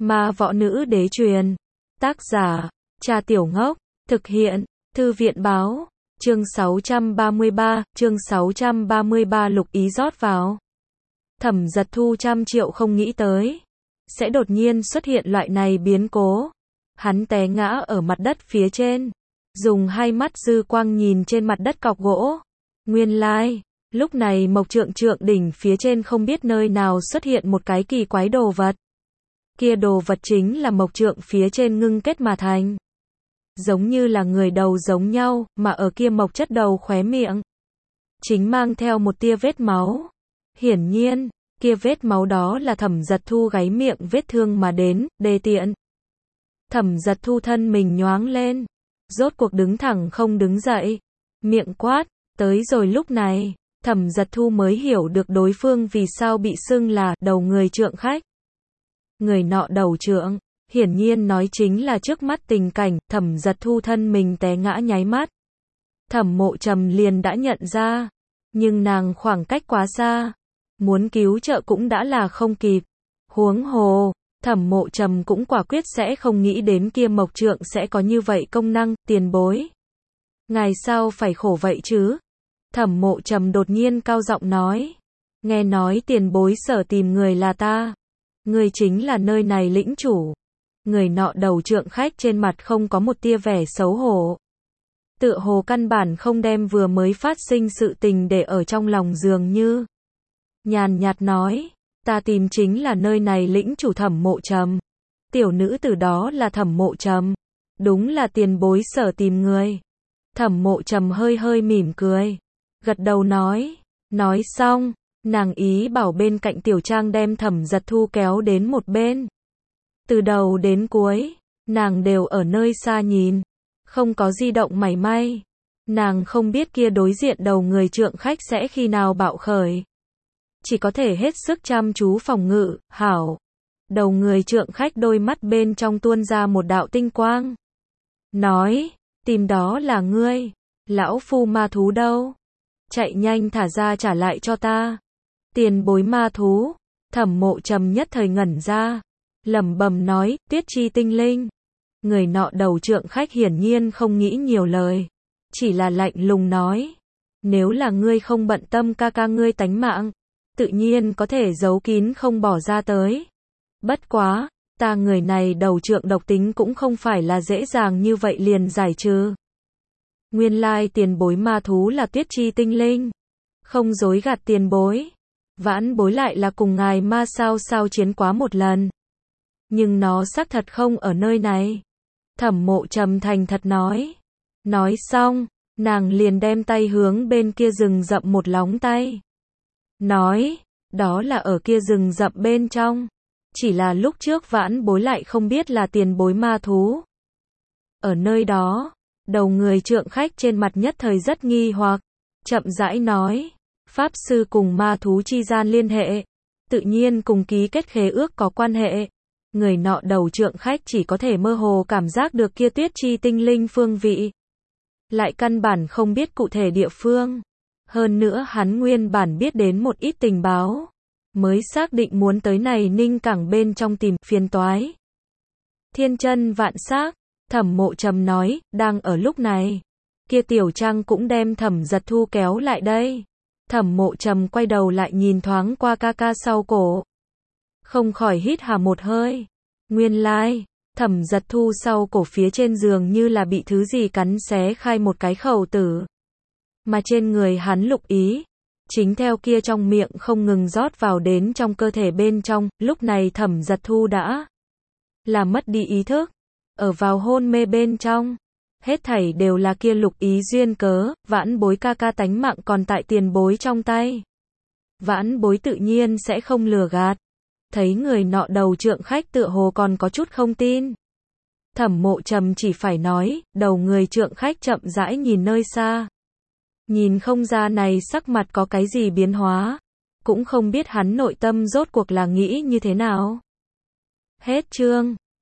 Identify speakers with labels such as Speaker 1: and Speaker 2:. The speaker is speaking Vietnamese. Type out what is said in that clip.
Speaker 1: Ma võ nữ đế truyền. Tác giả, Trà Tiểu Ngốc. Thực hiện, Thư viện báo. Chương 633, lục ý rót vào. Thẩm Giật Thu trăm triệu không nghĩ tới. Sẽ đột nhiên xuất hiện loại này biến cố. Hắn té ngã ở mặt đất phía trên. Dùng hai mắt dư quang nhìn trên mặt đất cọc gỗ. Nguyên lai, lúc này Mộc Trượng đỉnh phía trên không biết nơi nào xuất hiện một cái kỳ quái đồ vật. Kia đồ vật chính là Mộc Trượng phía trên ngưng kết mà thành. Giống như là người đầu giống nhau, mà ở kia mộc chất đầu khóe miệng. Chính mang theo một tia vết máu. Hiển nhiên, kia vết máu đó là Thẩm Giật Thu gáy miệng vết thương mà đến, đê tiện. Thẩm Giật Thu thân mình nhoáng lên. Rốt cuộc đứng thẳng không đứng dậy. Miệng quát, tới rồi lúc này, Thẩm Giật Thu mới hiểu được đối phương vì sao bị xưng là đầu người trượng khách. Người nọ đầu trượng, hiển nhiên nói chính là trước mắt tình cảnh, Thẩm Giật Thu thân mình té ngã nháy mắt. Thẩm Mộ Trầm liền đã nhận ra, nhưng nàng khoảng cách quá xa, muốn cứu trợ cũng đã là không kịp. Huống hồ, Thẩm Mộ Trầm cũng quả quyết sẽ không nghĩ đến kia Mộc Trượng sẽ có như vậy công năng, tiền bối. Ngài sao phải khổ vậy chứ? Thẩm Mộ Trầm đột nhiên cao giọng nói. Nghe nói tiền bối sở tìm người là ta. Người chính là nơi này lĩnh chủ. Người nọ đầu trượng khách trên mặt không có một tia vẻ xấu hổ. Tựa hồ căn bản không đem vừa mới phát sinh sự tình để ở trong lòng dường như. Nhàn nhạt nói, ta tìm chính là nơi này lĩnh chủ Thẩm Mộ Trầm. Tiểu nữ tử đó là Thẩm Mộ Trầm. Đúng là tiền bối sở tìm người. Thẩm Mộ Trầm hơi hơi mỉm cười. Gật đầu nói. Nói xong, nàng ý bảo bên cạnh Tiểu Trang đem Thẩm Giật Thu kéo đến một bên. Từ đầu đến cuối, nàng đều ở nơi xa nhìn. Không có di động mảy may. Nàng không biết kia đối diện đầu người trượng khách sẽ khi nào bạo khởi. Chỉ có thể hết sức chăm chú phòng ngự, hảo. Đầu người trượng khách đôi mắt bên trong tuôn ra một đạo tinh quang. Nói, tìm đó là ngươi. Lão phu ma thú đâu? Chạy nhanh thả ra trả lại cho ta. Tiền bối ma thú. Thẩm Mộ Trầm nhất thời ngẩn ra. Lẩm bẩm nói, Tiết Chi tinh linh. Người nọ đầu trượng khách hiển nhiên không nghĩ nhiều lời. Chỉ là lạnh lùng nói. Nếu là ngươi không bận tâm ca ca ngươi tánh mạng, tự nhiên có thể giấu kín không bỏ ra tới. Bất quá, ta người này đầu trượng độc tính cũng không phải là dễ dàng như vậy liền giải trừ. Nguyên lai tiền bối ma thú là Tiết Chi tinh linh. Không dối gạt tiền bối. Vãn bối lại là cùng ngài ma sao chiến quá một lần. Nhưng nó xác thật không ở nơi này. Thẩm Mộ Trầm thành thật nói. Nói xong, nàng liền đem tay hướng bên kia rừng rậm một lóng tay. Nói, đó là ở kia rừng rậm bên trong. Chỉ là lúc trước vãn bối lại không biết là tiền bối ma thú. Ở nơi đó, đầu người trượng khách trên mặt nhất thời rất nghi hoặc. Chậm rãi nói, Pháp sư cùng ma thú chi gian liên hệ. Tự nhiên cùng ký kết khế ước có quan hệ. Người nọ đầu trượng khách chỉ có thể mơ hồ cảm giác được kia Tiết Chi tinh linh phương vị. Lại căn bản không biết cụ thể địa phương. Hơn nữa hắn nguyên bản biết đến một ít tình báo. Mới xác định muốn tới này Ninh Cảng bên trong tìm phiền toái. Thiên chân vạn xác, Thẩm Mộ Trầm nói, đang ở lúc này. Kia Tiểu Trang cũng đem Thẩm Giật Thu kéo lại đây. Thẩm Mộ Trầm quay đầu lại nhìn thoáng qua ca ca sau cổ. Không khỏi hít hà một hơi. Nguyên lai, Thẩm Giật Thu sau cổ phía trên giường như là bị thứ gì cắn xé khai một cái khẩu tử. Mà trên người hắn lục ý, chính theo kia trong miệng không ngừng rót vào đến trong cơ thể bên trong, lúc này Thẩm Giật Thu đã là mất đi ý thức, ở vào hôn mê bên trong. Hết thảy đều là kia lục ý duyên cớ, vãn bối ca ca tánh mạng còn tại tiền bối trong tay. Vãn bối tự nhiên sẽ không lừa gạt. Thấy người nọ đầu trượng khách tựa hồ còn có chút không tin. Thẩm Mộ Trầm chỉ phải nói, đầu người trượng khách chậm rãi nhìn nơi xa. Nhìn không ra này sắc mặt có cái gì biến hóa. Cũng không biết hắn nội tâm rốt cuộc là nghĩ như thế nào. Hết chương.